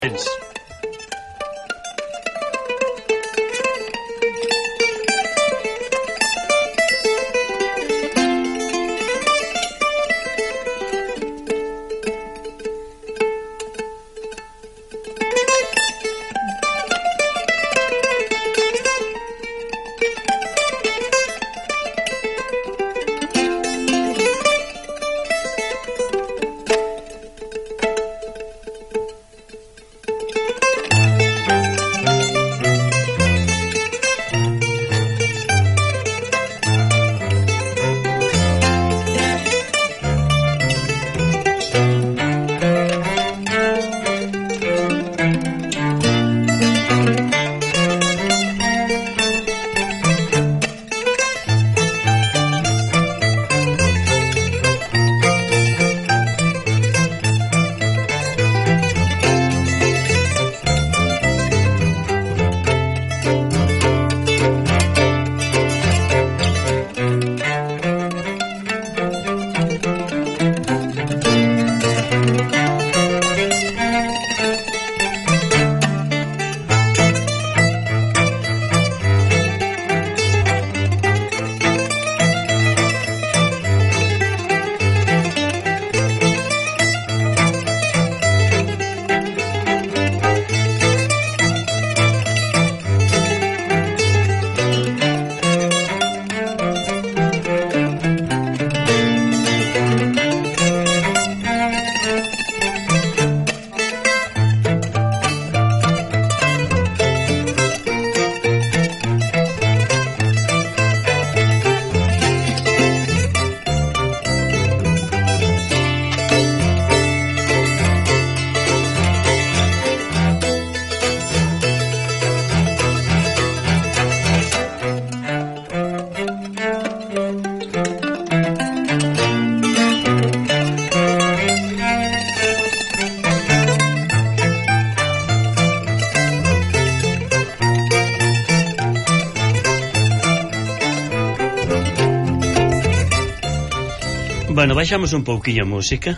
Bueno, baixamos un pouquiño a música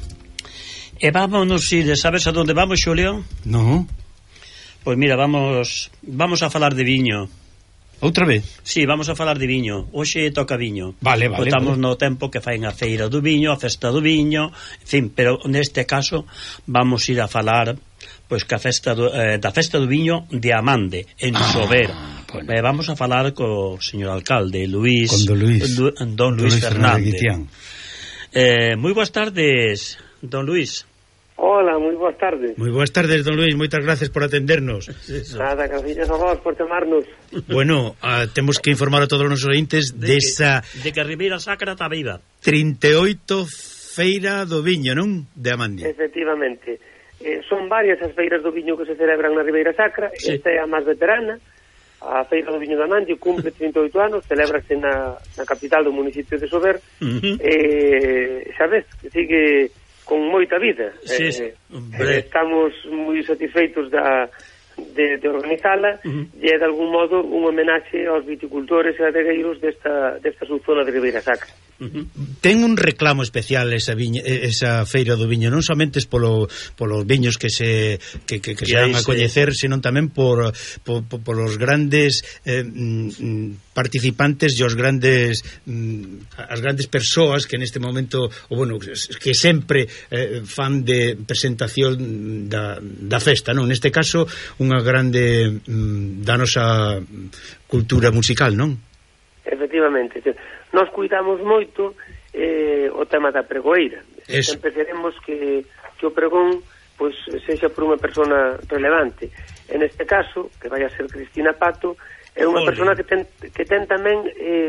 e vámonos ir, sabes a donde vamos, Xulio? No. Pois mira, vamos a falar de viño. Outra vez? Sí, vamos a falar de viño. Hoxe toca viño. Vale. Estamos no tempo que faen a feira do viño, a festa do viño, en fin, pero neste caso vamos ir a falar pois que a festa da festa do viño de Amande, en Sober. Bueno. Vamos a falar co señor alcalde Luís, con Don Luís Fernández. Moi boas tardes, Don Luís. Hola, moi boas tardes. Moi boas tardes, Don Luís, moitas gracias por atendernos. Nada, gracias a vos por chamarnos. Bueno, temos que informar a todos os nosos ointes de que a Ribeira Sacra está viva. 38 Feira do Viño, non? De Amandia. Efectivamente. Son varias as feiras do viño que se celebran na Ribeira Sacra. Sí. Esta é a máis veterana. A Feira do Viño de Amandio cumple 38 anos, celébrase na capital do municipio de Sober. Sabes, que sigue con moita vida. Sí, estamos moi satisfeitos de organizala e é de algún modo un homenaxe aos viticultores e adegueiros desta subzona de Ribeira Sacra. Ten un reclamo especial esa feira do viño, non somente polos viños que se dan a coñecer, senón tamén por os grandes participantes e as grandes persoas que neste momento, que sempre fan de presentación da festa, non? Neste caso, unha grande da nosa cultura musical, non? Efectivamente. Nós cuidamos moito o tema da pregoeira. Sempre queremos que o pregón pois sexa por unha persona relevante. En este caso, que vai a ser Cristina Pato, é unha persona que ten tamén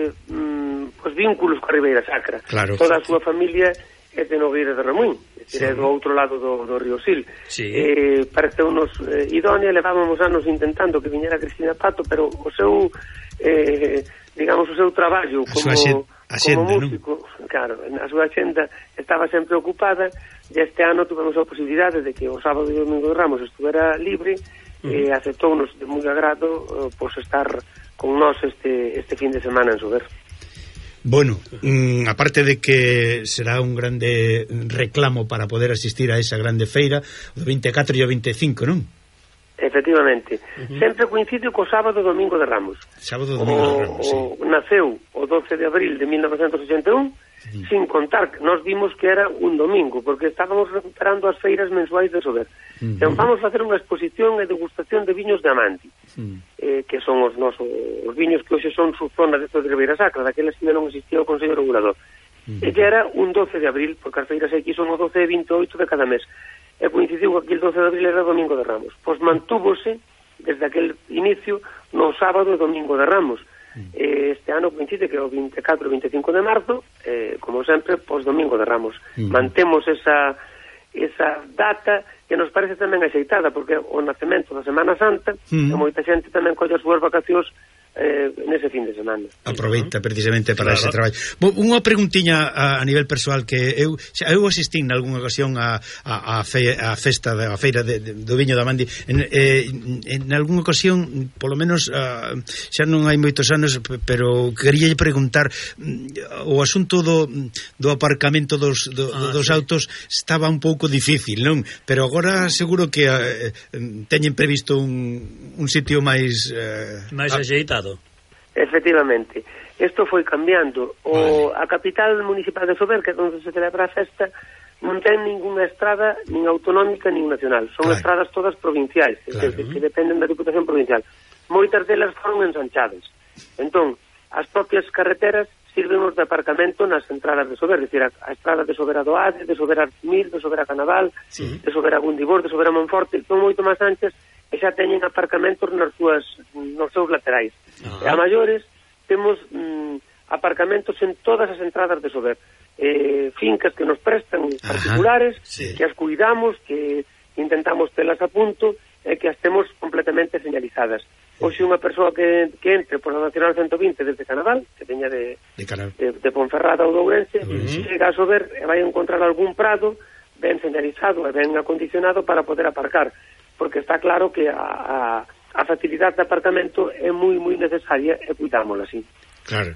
os vínculos coa Ribeira Sacra. Claro. Toda a súa familia é de Nogueira de Ramuín, é do outro lado do río Sil. Sí. Pareceu-nos idónea, levábamos anos intentando que viñera Cristina Pato, pero o seu digamos, o seu traballo como músico, ¿no? Claro, a súa axenda estaba sempre ocupada e este ano tuvemos a posibilidade de que o sábado e o domingo de Ramos estuvera libre e aceptounos de moi agrado pois estar con nós este fin de semana en Sober. Bueno, aparte de que será un grande reclamo para poder asistir a esa grande feira, o 24 e o 25, non? Efectivamente. Sempre coincide co sábado e domingo de Ramos. Sábado e domingo de Ramos, sí. Naceu o 12 de abril de 1981, sin contar que nos vimos que era un domingo, porque estábamos recuperando as feiras mensuais de Sober. Entón vamos facer unha exposición e degustación de viños de Amandi, que son os viños que hoxe son su zona de Ribeira Sacra, daqueles que non existía o Consello Regulador. E que era un 12 de abril, porque as feiras aquí son o 12 e 28 de cada mes. E coincidiu que aquí el 12 de abril era domingo de Ramos. Pois mantúvose desde aquel inicio no sábado e domingo de Ramos. Este ano coincide que é o 24 e 25 de marzo, como sempre, pois domingo de Ramos. Mantemos esa data que nos parece tamén axeitada, porque o nacemento da Semana Santa, e moita xente tamén colle as súas vacacións nese fin de semana. Aproveita precisamente para ese traballo. Unha preguntiña a nivel persoal, que eu asistín nalgúnha ocasión a festa a feira do viño da Amandi en algunha ocasión, polo menos xa non hai moitos anos, pero queríalle preguntar o asunto do aparcamento dos autos estaba un pouco difícil, non? Pero agora seguro que teñen previsto un sitio máis axeitado. Efectivamente. Isto foi cambiando. A capital municipal de Sober, que é onde se celebra a festa, non ten ninguna estrada nin autonómica nin nacional. Son estradas todas provinciais, que dependen da Diputación Provincial. Moitas delas foron ensanchadas. Entón, as propias carreteras sirvemos de aparcamento nas entradas de Sober, decir, a estrada de Sober a Doade, de Sober a Artimir, de Sober a Canaval, de Sober a Gundibor, de Sober a Monforte, son moito máis anchas e xa teñen aparcamentos nos seus laterais. E a maiores temos aparcamentos en todas as entradas de Sober, fincas que nos prestan particulares, que as cuidamos, que intentamos telas a punto e que as temos completamente señalizadas. Hoxe unha persoa que entre por a Nacional 120 desde Canaval, que veña de Ponferrada ou de Ourense, chega a Sober e vai encontrar algún prado ben señalizado e ben acondicionado para poder aparcar, porque está claro que a facilidade de aparcamento é moi necesaria e cuidámola así. Claro.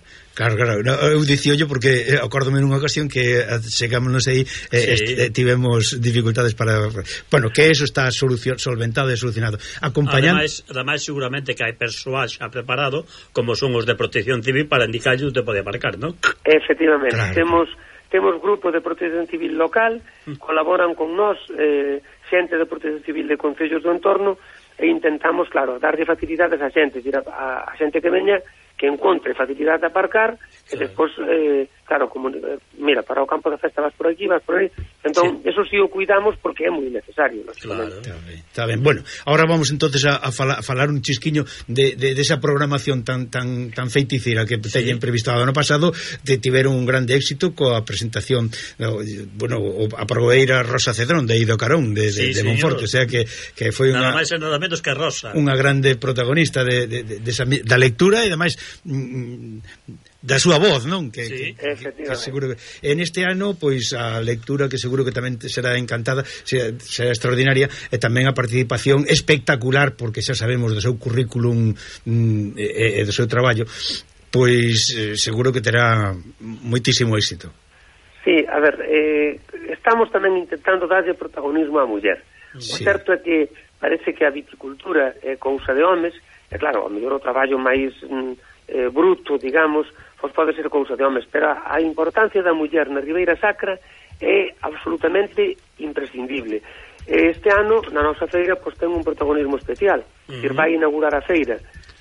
Eu dicíollo porque acórdome nunha ocasión que chegámonos aí tivemos dificultades para... Bueno, que eso está solventado e solucionado. Ademais, seguramente que hai persoal xa preparado, como son os de Protección Civil, para indicarlle onde pode aparcar, non? Efectivamente. Claro. Temos grupo de Protección Civil local, colaboran con nós, xente de Protección Civil de concellos do entorno, e intentamos, claro, darlle facilidades a xente, a xente que veña, que encontre facilidade de aparcar, e despois, claro, como mira, para o campo da festa vas por aquí, vas por aí, entón, eso sí o cuidamos porque é moi necesario. Claro, está ben. Bueno, ahora vamos entonces a falar un chisquiño de esa programación tan feiticeira que teñen previsto o ano pasado, tiveron un grande éxito coa presentación, a proeira Rosa Cedrón de Ido Carón de Monforte, o sea que foi nada máis e nada menos que Rosa, unha grande protagonista da lectura e ademais da súa voz, non? Que seguro que en este ano, pois a lectura que seguro que tamén será encantada, será extraordinaria, e tamén a participación espectacular, porque xa sabemos do seu currículum e do seu traballo, pois seguro que terá moitísimo éxito. Sí, a ver, estamos tamén intentando darlle protagonismo á muller. O certo é que parece que a viticultura é cousa de homes, e claro, ao mellor o traballo máis bruto, digamos, pois pode ser cousa de homes, pero a importancia da muller na Ribeira Sacra é absolutamente imprescindible. Este ano, na nosa feira, pois ten un protagonismo especial. Vai inaugurar a feira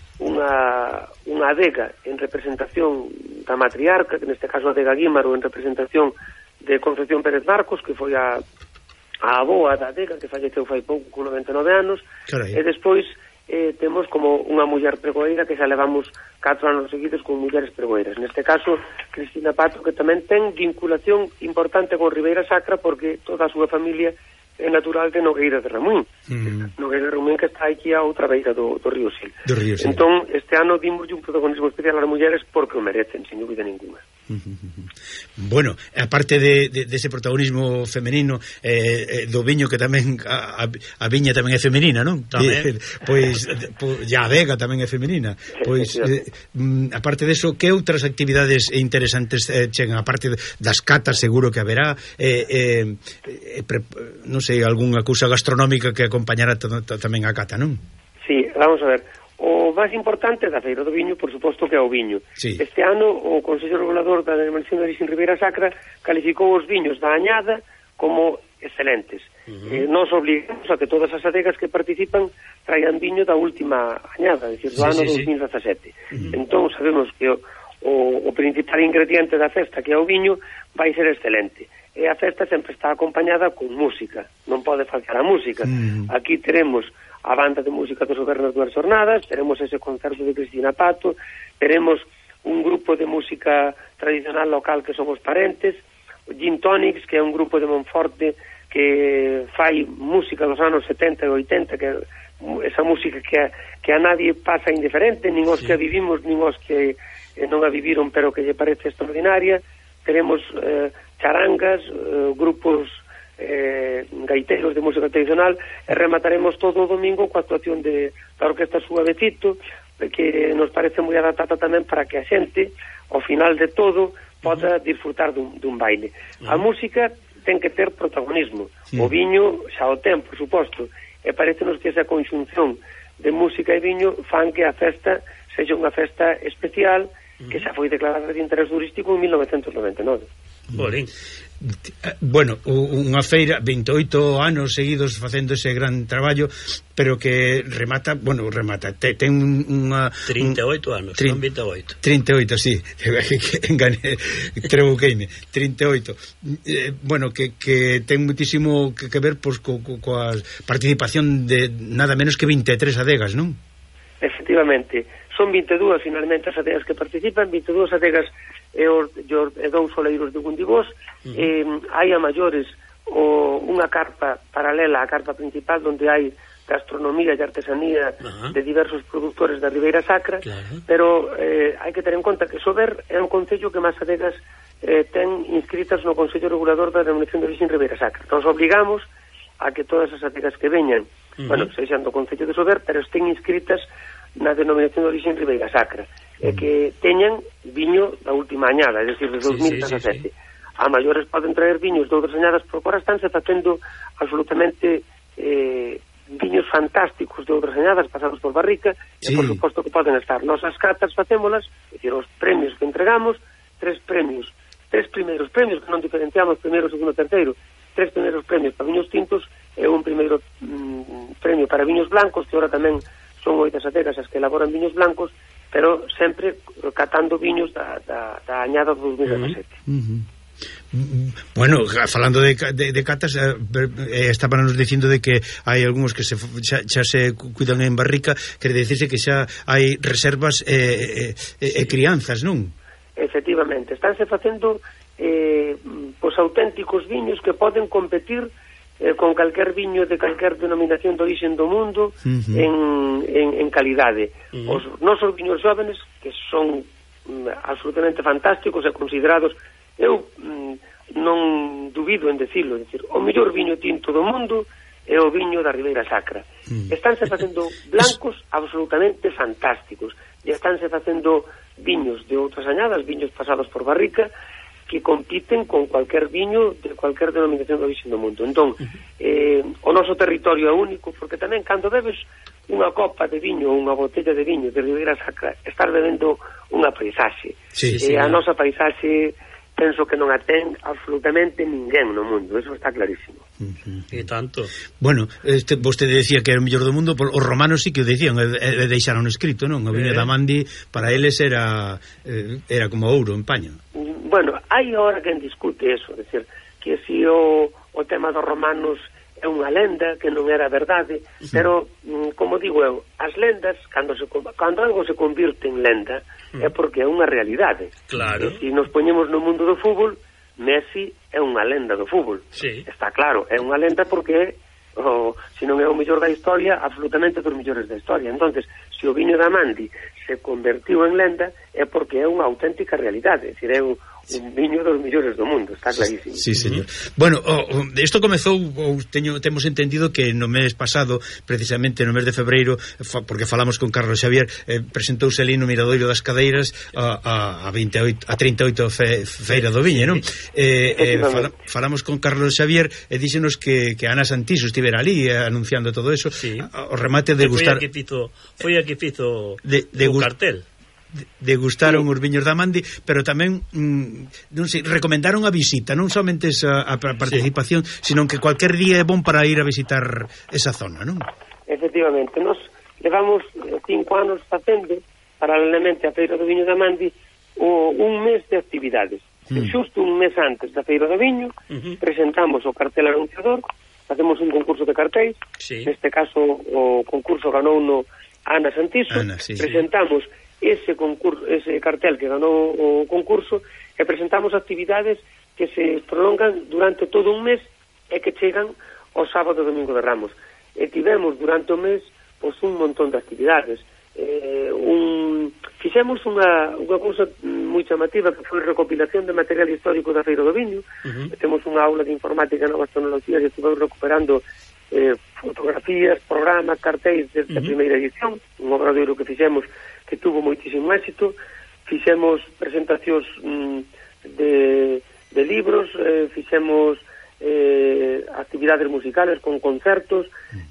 unha adega en representación da matriarca, que neste caso a adega Guímaro, en representación de Concepción Pérez Marcos, que foi a aboa da adega, que falleceu fai pouco con 99 anos. Carai. E despois temos como unha muller pregoeira que xa levamos 4 anos seguidos con mulleres pregoeiras. Neste caso, Cristina Pato, que tamén ten vinculación importante con Ribeira Sacra, porque toda a súa familia é natural de Nogueira de Ramón. Nogueira de Ramón, que está aquí a outra beira do río Sil. Entón, este ano dimos un protagonismo especial ás mulleres porque o merecen, sin dúbida ninguna. Bueno, aparte de ese protagonismo femenino do viño, que tamén a viña tamén é femenina, non? Tamén. Pois a adega tamén é femenina. Pois aparte de eso, que outras actividades interesantes chegan? Aparte das catas, seguro que haberá non sei, algunha cousa gastronómica que acompañará tamén a cata, non? Sí, vamos a ver. O máis importante da Feira do Viño, por suposto, que é o viño. Sí. Este ano, o Consello Regulador da Denominación de Orixen Ribeira Sacra calificou os viños da añada como excelentes. Nos obligamos a que todas as adegas que participan traian viño da última añada, é dicir, do ano 2017. Entón, sabemos que o principal ingrediente da festa, que é o viño, vai ser excelente. E a festa sempre está acompañada con música. Non pode faltar a música. Aquí teremos a banda de música dos gobernos das jornadas, teremos ese concerto de Cristina Pato, teremos un grupo de música tradicional local que son os Parentes, o Gin Tonics, que é un grupo de Monforte que fai música dos anos 70 e 80, que esa música que a nadie pasa indiferente, nin os que a vivimos, nin os que non a viviron, pero que lle parece extraordinaria. Teremos charangas, grupos gaiteiros de música tradicional, e remataremos todo o domingo coa actuación da Orquesta Suavecito, que nos parece moi adaptada tamén para que a xente, ao final de todo, poda disfrutar dun baile. A música ten que ter protagonismo. O viño xa o ten, por suposto, e parecenos que esa conxunción de música e viño fan que a festa sexa unha festa especial que xa foi declarada de interés turístico en 1999. Bueno, unha feira 28 anos seguidos facendo ese gran traballo, pero que remata, ten unha 38 anos, son 28. 38, sí. Engané, trebuqueime, 38. Bueno, que ten muitísimo que ver pois coa participación de nada menos que 23 adegas, non? Efectivamente, son 22 finalmente as adegas que participan, 22 adegas e dous oleiros de Gundibós. Hai a maiores unha carpa paralela á carpa principal, onde hai gastronomía e artesanía de diversos produtores da Ribeira Sacra, pero hai que ter en conta que Sober é un concello que máis adegas ten inscritas no Consello Regulador da Denominación de Orixen Ribeira Sacra. Nos obligamos a que todas as adegas que veñan, sexan do Concello de Sober, pero estén inscritas na Denominación de Orixen Ribeira Sacra, e que teñan viño da última añada, é dicir, de 2017. A maiores poden traer viños de outras añadas, pero agora estánse facendo absolutamente viños fantásticos de outras añadas pasados por barrica, e por suposto que poden estar. Nosas cartas facémolas, é dicir, os premios que entregamos, tres primeiros premios que non diferenciamos, primeiro, segundo, terceiro, tres primeiros premios para viños tintos e un primeiro premio para viños blancos, que ahora tamén son 8 adegas as que elaboran viños blancos, pero sempre catando viños da añada do 2017. Bueno, falando de catas, estábamos dicindo de que hai algúns que xa se cuidan en barrica, quere dicirse que xa hai reservas e crianzas, non? Efectivamente, estánse facendo pois auténticos viños que poden competir con calquer viño de calquer denominación de orixen do mundo en calidade. Os nosos viños jóvenes, que son absolutamente fantásticos e considerados, eu non dubido en decirlo, é dicir, o mellor viño tinto do mundo é o viño da Ribeira Sacra. Estánse facendo blancos absolutamente fantásticos, e estánse facendo viños de outras añadas, viños pasados por barrica, que compiten con cualquier viño de cualquier denominación de origen do mundo. Entón, o noso territorio é único, porque tamén cando bebes unha copa de viño ou unha botella de viño de Ribeira Sacra, estar bebendo unha paisaxe. A nosa paisaxe penso que non a ten absolutamente ninguén no mundo, eso está clarísimo. E tanto. Bueno, vostede decía que era o mellor do mundo, os romanos sí que o decían, e deixaron escrito, non? A viña da Mandi para eles era como ouro en paño. Bueno, hai ahora quen discute eso, é dicir, que si o tema dos romanos é unha lenda, que non era verdade, pero, como digo eu, as lendas, cando algo se convirte en lenda, é porque é unha realidade. Claro. E se nos poñemos no mundo do fútbol, Messi é unha lenda do fútbol. Sí. Está claro, é unha lenda porque se non é o mellor da historia, absolutamente dos mellores da historia. Entonces, se o viño da Mandi se convertiu en lenda, é porque é unha auténtica realidade, é dicir, é un viño dos millores do mundo, está clarísimo. Sí, señor. Bueno, isto comezou, temos entendido que no mes pasado, precisamente no mes de febreiro, porque falamos con Carlos Xavier, presentouse ali no Miradoiro das Cadeiras a 38 feira do viño, non? Falamos con Carlos Xavier e díxenos que Ana Santiso estivera ali anunciando todo eso, o remate de gustar. Foi a que fizo o cartel. Degustaron os viños da Amandi, pero tamén non sei, recomendaron a visita, non somente a participación, sino que cualquier día é bon para ir a visitar esa zona, non? Efectivamente, nos levamos 5 anos facendo paralelamente a Feira do Viño da Amandi un mes de actividades. Xusto un mes antes da Feira do Viño presentamos o cartel anunciador, facemos un concurso de cartéis, neste caso o concurso ganou no Ana Santiso, presentamos ese cartel que ganou o concurso e presentamos actividades que se prolongan durante todo un mes e que chegan ao sábado e domingo de Ramos. E tivemos durante o mes un montón de actividades. Fixemos unha cousa moi chamativa que foi recopilación de material histórico da Feira do Viño. Temos unha aula de informática e novas tecnologías e estivemos recuperando fotografías, programas, cartéis desde a primeira edición, un obradoiro que fixemos que tuvo moitísimo éxito. Fixemos presentacións de libros, fixemos actividades musicales con concertos,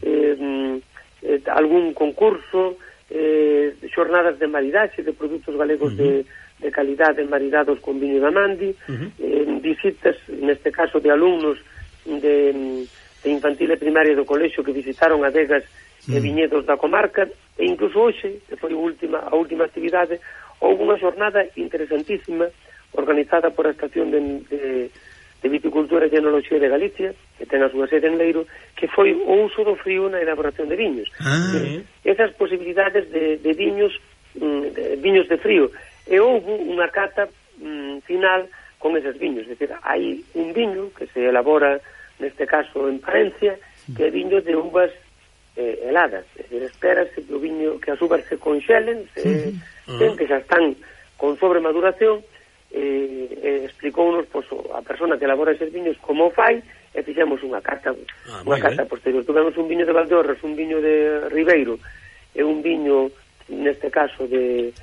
algún concurso, xornadas de maridaxe de produtos galegos de calidade maridados con viño da Amandi, visitas, neste caso de alumnos de infantil e primaria do colexio que visitaron adegas e viñedos da comarca, e incluso hoxe, que foi a última actividade, houve unha xornada interesantísima organizada por a Estación de Viticultura e Enoloxía de Galicia, que ten a súa sede en Leiro, que foi o uso do frío na elaboración de viños. Esas posibilidades de viños de frío, e houve unha cata final con esos viños, é dicir, hai un viño que se elabora neste caso en Palencia, que é viño de uvas heladas, é dicir, espérase que o viño, que as uvas se conxelen, que xa están con sobremaduración, explicounos a persona que elabora esos viños como fai, e fixemos unha cata posterior. Tuvemos un viño de Valdeorras, un viño de Ribeiro e un viño neste caso de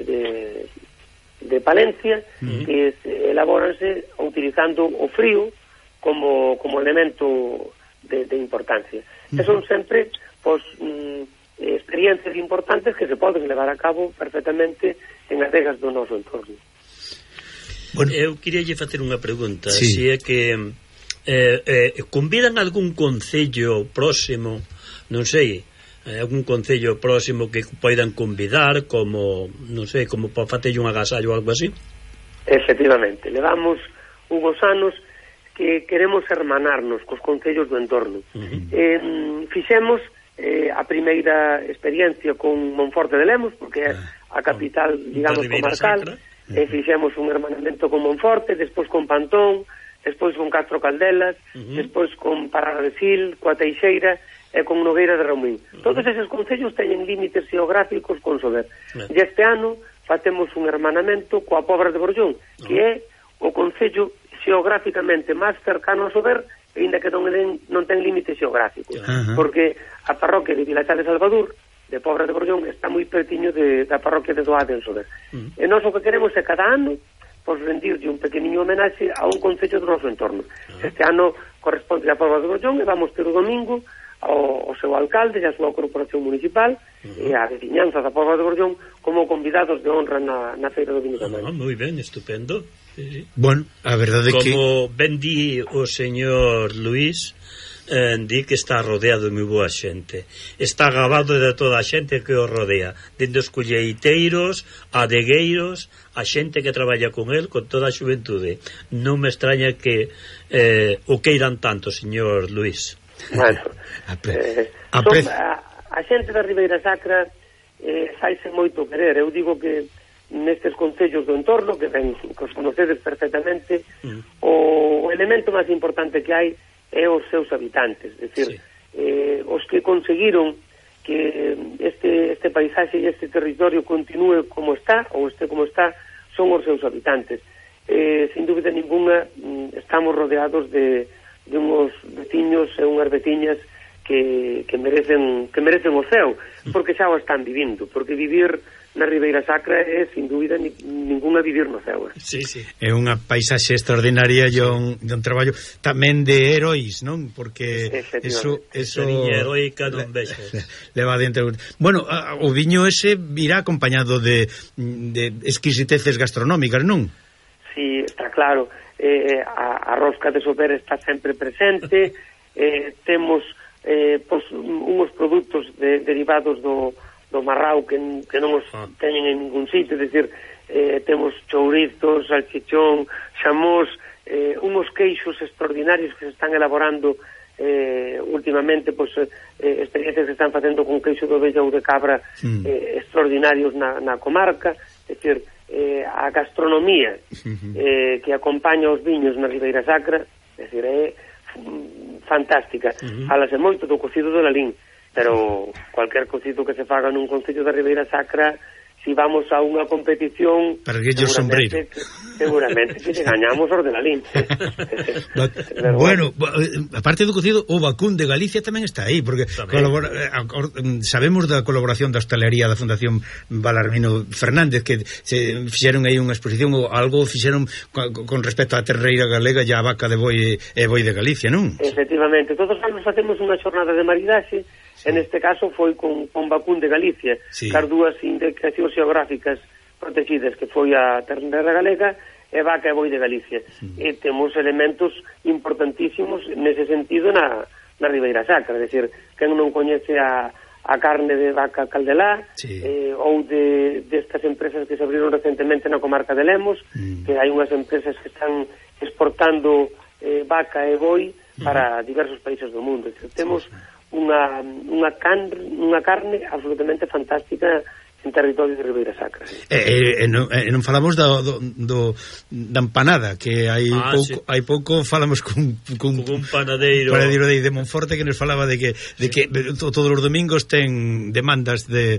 Palencia, que elabóranse utilizando o frío como elemento de importancia. E son sempre experiencias importantes que se poden levar a cabo perfectamente en adegas do noso entorno. Bueno, eu queríalle facer unha pregunta, se é que convidan algún concello próximo, non sei, algún concello próximo que poidan convidar, como, non sei, como para facerlle un agasallo ou algo así? Efectivamente, levamos unhos anos que queremos hermanarnos cos concellos do entorno. Fixemos a primeira experiencia con Monforte de Lemos, porque é a capital, digamos, comarcal, fixemos un hermanamento con Monforte, despois con Pantón, despois con Castro Caldelas, despois con Parada de Sil, coa Teixeira e con Nogueira de Raumín. Todos eses concellos teñen límites xeográficos con Sober. E este ano facemos un hermanamento coa Pobra de Borllón, que é o concello xeográficamente máis cercano a Sober, ainda que non ten límites xeográficos, porque a parroquia de Vilachá de Salvador, de Pobra de Borllón, está moi pertiño da parroquia de Doade en Sober. E nós o que queremos é cada ano rendirlle un pequeniño homenaxe a un concello do noso entorno. Este ano corresponde a Pobra de Borllón e vamos ter o domingo o seu alcalde e a súa corporación municipal e a veciñanza da Pobra de Borllón como convidados de honra na Feira do Viño da Amandi. Moi ben, estupendo. Bueno, a verdade é que... Como ben di o señor Luís, di que está rodeado de moi boa xente, está agabado de toda a xente que o rodea, dende os colleiteiros, adegueiros, a xente que traballa con el, con toda a xuventude. Non me extraña que o queiran tanto, señor Luís. Bueno, a xente da Ribeira Sacra faise moito querer. Eu digo que nestes concellos do entorno, que os conocedes perfectamente, o elemento máis importante que hai é os seus habitantes, é dicir, os que conseguiron que este paisaxe e este territorio continúe como está, ou este como está, son os seus habitantes. sin dúbida ninguna, estamos rodeados de unhos veciños e unhas veciñas que merecen o ceo, porque xa o están vivindo, porque vivir na Ribeira Sacra é, sin dúbida ninguna, vivir no ceo. Sí. É unha paisaxe extraordinaria e un traballo tamén de heróis, non? Porque eso heroica non vexes. Leva dentro. Bueno, o viño ese virá acompañado de exquisiteces gastronómicas, non? Sí, está claro. A rosca de Sober está sempre presente. Temos unhos produtos derivados do marrao que non os teñen en ningún sitio, é dicir, temos chourizos, salchichón, xamós, unhos queixos extraordinarios que se están elaborando últimamente, experiencias que están facendo con queixo de ovella ou de cabra extraordinarios na comarca, é dicir, a gastronomía que acompaña os viños na Ribeira Sacra, é dicir, é fantástica. Falase moito do cocido do Lalín, pero cualquier cocido que se faga nun concello da Ribeira Sacra, si vamos a unha competición, seguramente que gañamos os de Lalín. Bueno, aparte do cocido, o vacún de Galicia tamén está aí, porque sabemos da colaboración da hostalería da Fundación Balarmino Fernández, que se fixeron aí unha exposición, ou algo fixeron con respecto á terreira galega e a vaca de boi e boi de Galicia, non? Efectivamente, todos os anos facemos unha xornada de maridaxe. En este caso foi con vacún de Galicia, as dúas indicacións xeográficas protegidas, que foi a terreira galega e vaca e boi de Galicia. E temos elementos importantísimos nese sentido na Ribeira Sacra, é dicir, quen non coñece a carne de vaca caldelá, ou destas empresas que se abriron recentemente na comarca de Lemos, que hai unhas empresas que están exportando vaca e boi para diversos países do mundo. Dicir, temos unha carne absolutamente fantástica en territorio de Ribeira Sacra. Non falamos da empanada, que hai pouco falamos con un panadeiro de Monforte que nos falaba de que todos os domingos ten demandas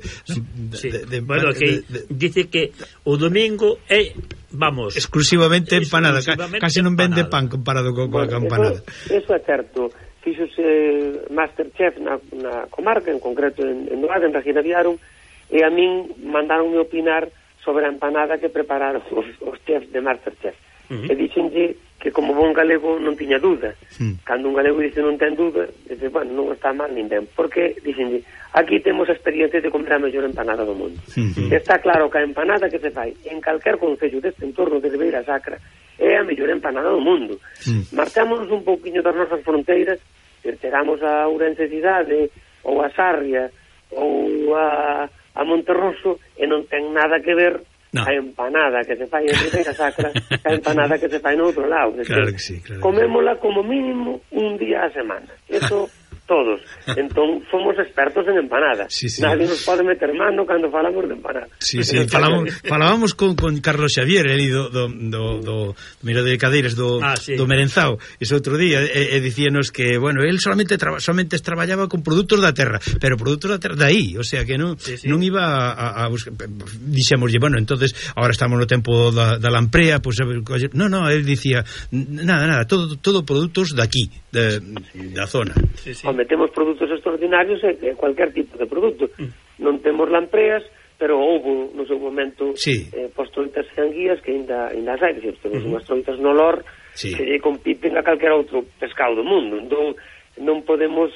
bueno, que dice que o domingo é exclusivamente empanada, casi non vende pan comparado coa empanada. Eso é certo. Fixose Masterchef na comarca, en concreto en Noaga, en Regina Viaron, e a min mandaronme opinar sobre a empanada que prepararon os chefs de Masterchef. E dixenlle que como bon galego non tiña dúda. Cando un galego dice non ten dúda, dice, bueno, non está mal ninguén. Porque, dixenlle, aquí temos a experiencia de comer a mellor empanada do mundo. Está claro que a empanada que se fai en calquer concello deste entorno de Ribeira Sacra é a mellor empanada do mundo. Marchámonos un pouquiño das nosas fronteiras, chegamos a Ourense cidade, ou a Sarria, ou a Monterroso, e non ten nada que ver a empanada que se fai en Ribeira Sacra a empanada que se fai no outro lado. Claro que sí, comémola como mínimo un día a semana. Eso todos. Entón, somos expertos en empanada. Nadie nos pode meter mano cando falamos de empanada. Falábamos con Carlos Xavier, ele do Miro de Cadeiras do Merenzao, ese outro día, e dicíanos que, bueno, él solamente traballaba con produtos da terra, pero produtos da terra de aí, o sea que non iba a buscar. Dixémoslle, bueno, entonces ahora estamos no tempo da lamprea, pues no, él dicía nada, todo produtos de aquí, da zona. Metemos produtos extraordinarios e cualquier tipo de produto. Non temos lampreas, pero houve no seu momento postroitas e anguías que ainda hai, temos unhas troitas no lor que compiten a calquera outro pescado do mundo. Entón, non podemos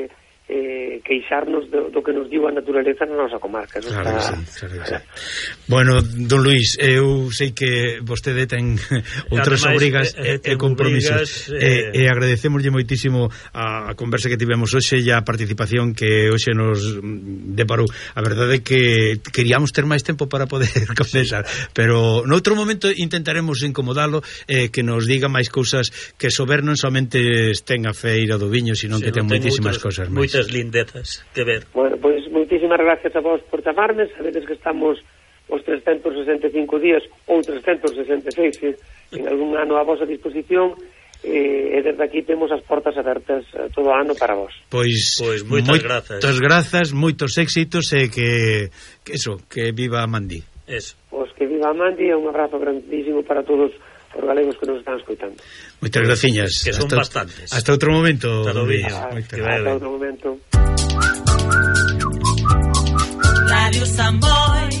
queixarnos do que nos diu a naturaleza na nosa comarca. Claro que sí. Bueno, don Luís, eu sei que vostede ten outras obrigas e compromisos, e agradecemoslle moitísimo a conversa que tivemos hoxe e a participación que hoxe nos deparou. A verdade é que queríamos ter máis tempo para poder conversar, pero noutro momento intentaremos incomodalo, que nos diga máis cousas, que Sober non somente ten a feira do viño, sino que ten moitísimas cousas máis. Lindetas que ver. Bueno, pois moitísimas gracias a vos por chamarme. Sabedes que estamos os 365 días ou 366 en algún ano a vosa disposición, e desde aquí temos as portas abertas todo o ano para vos. Pois moitas grazas, moitos éxitos, e que viva Mandi. Pois que viva Mandi, e un abrazo grandísimo para todos por galegos que nos están escoitando. Moitas graciñas. Que son bastantes. Hasta outro momento. Hasta outro momento. Radio Samboy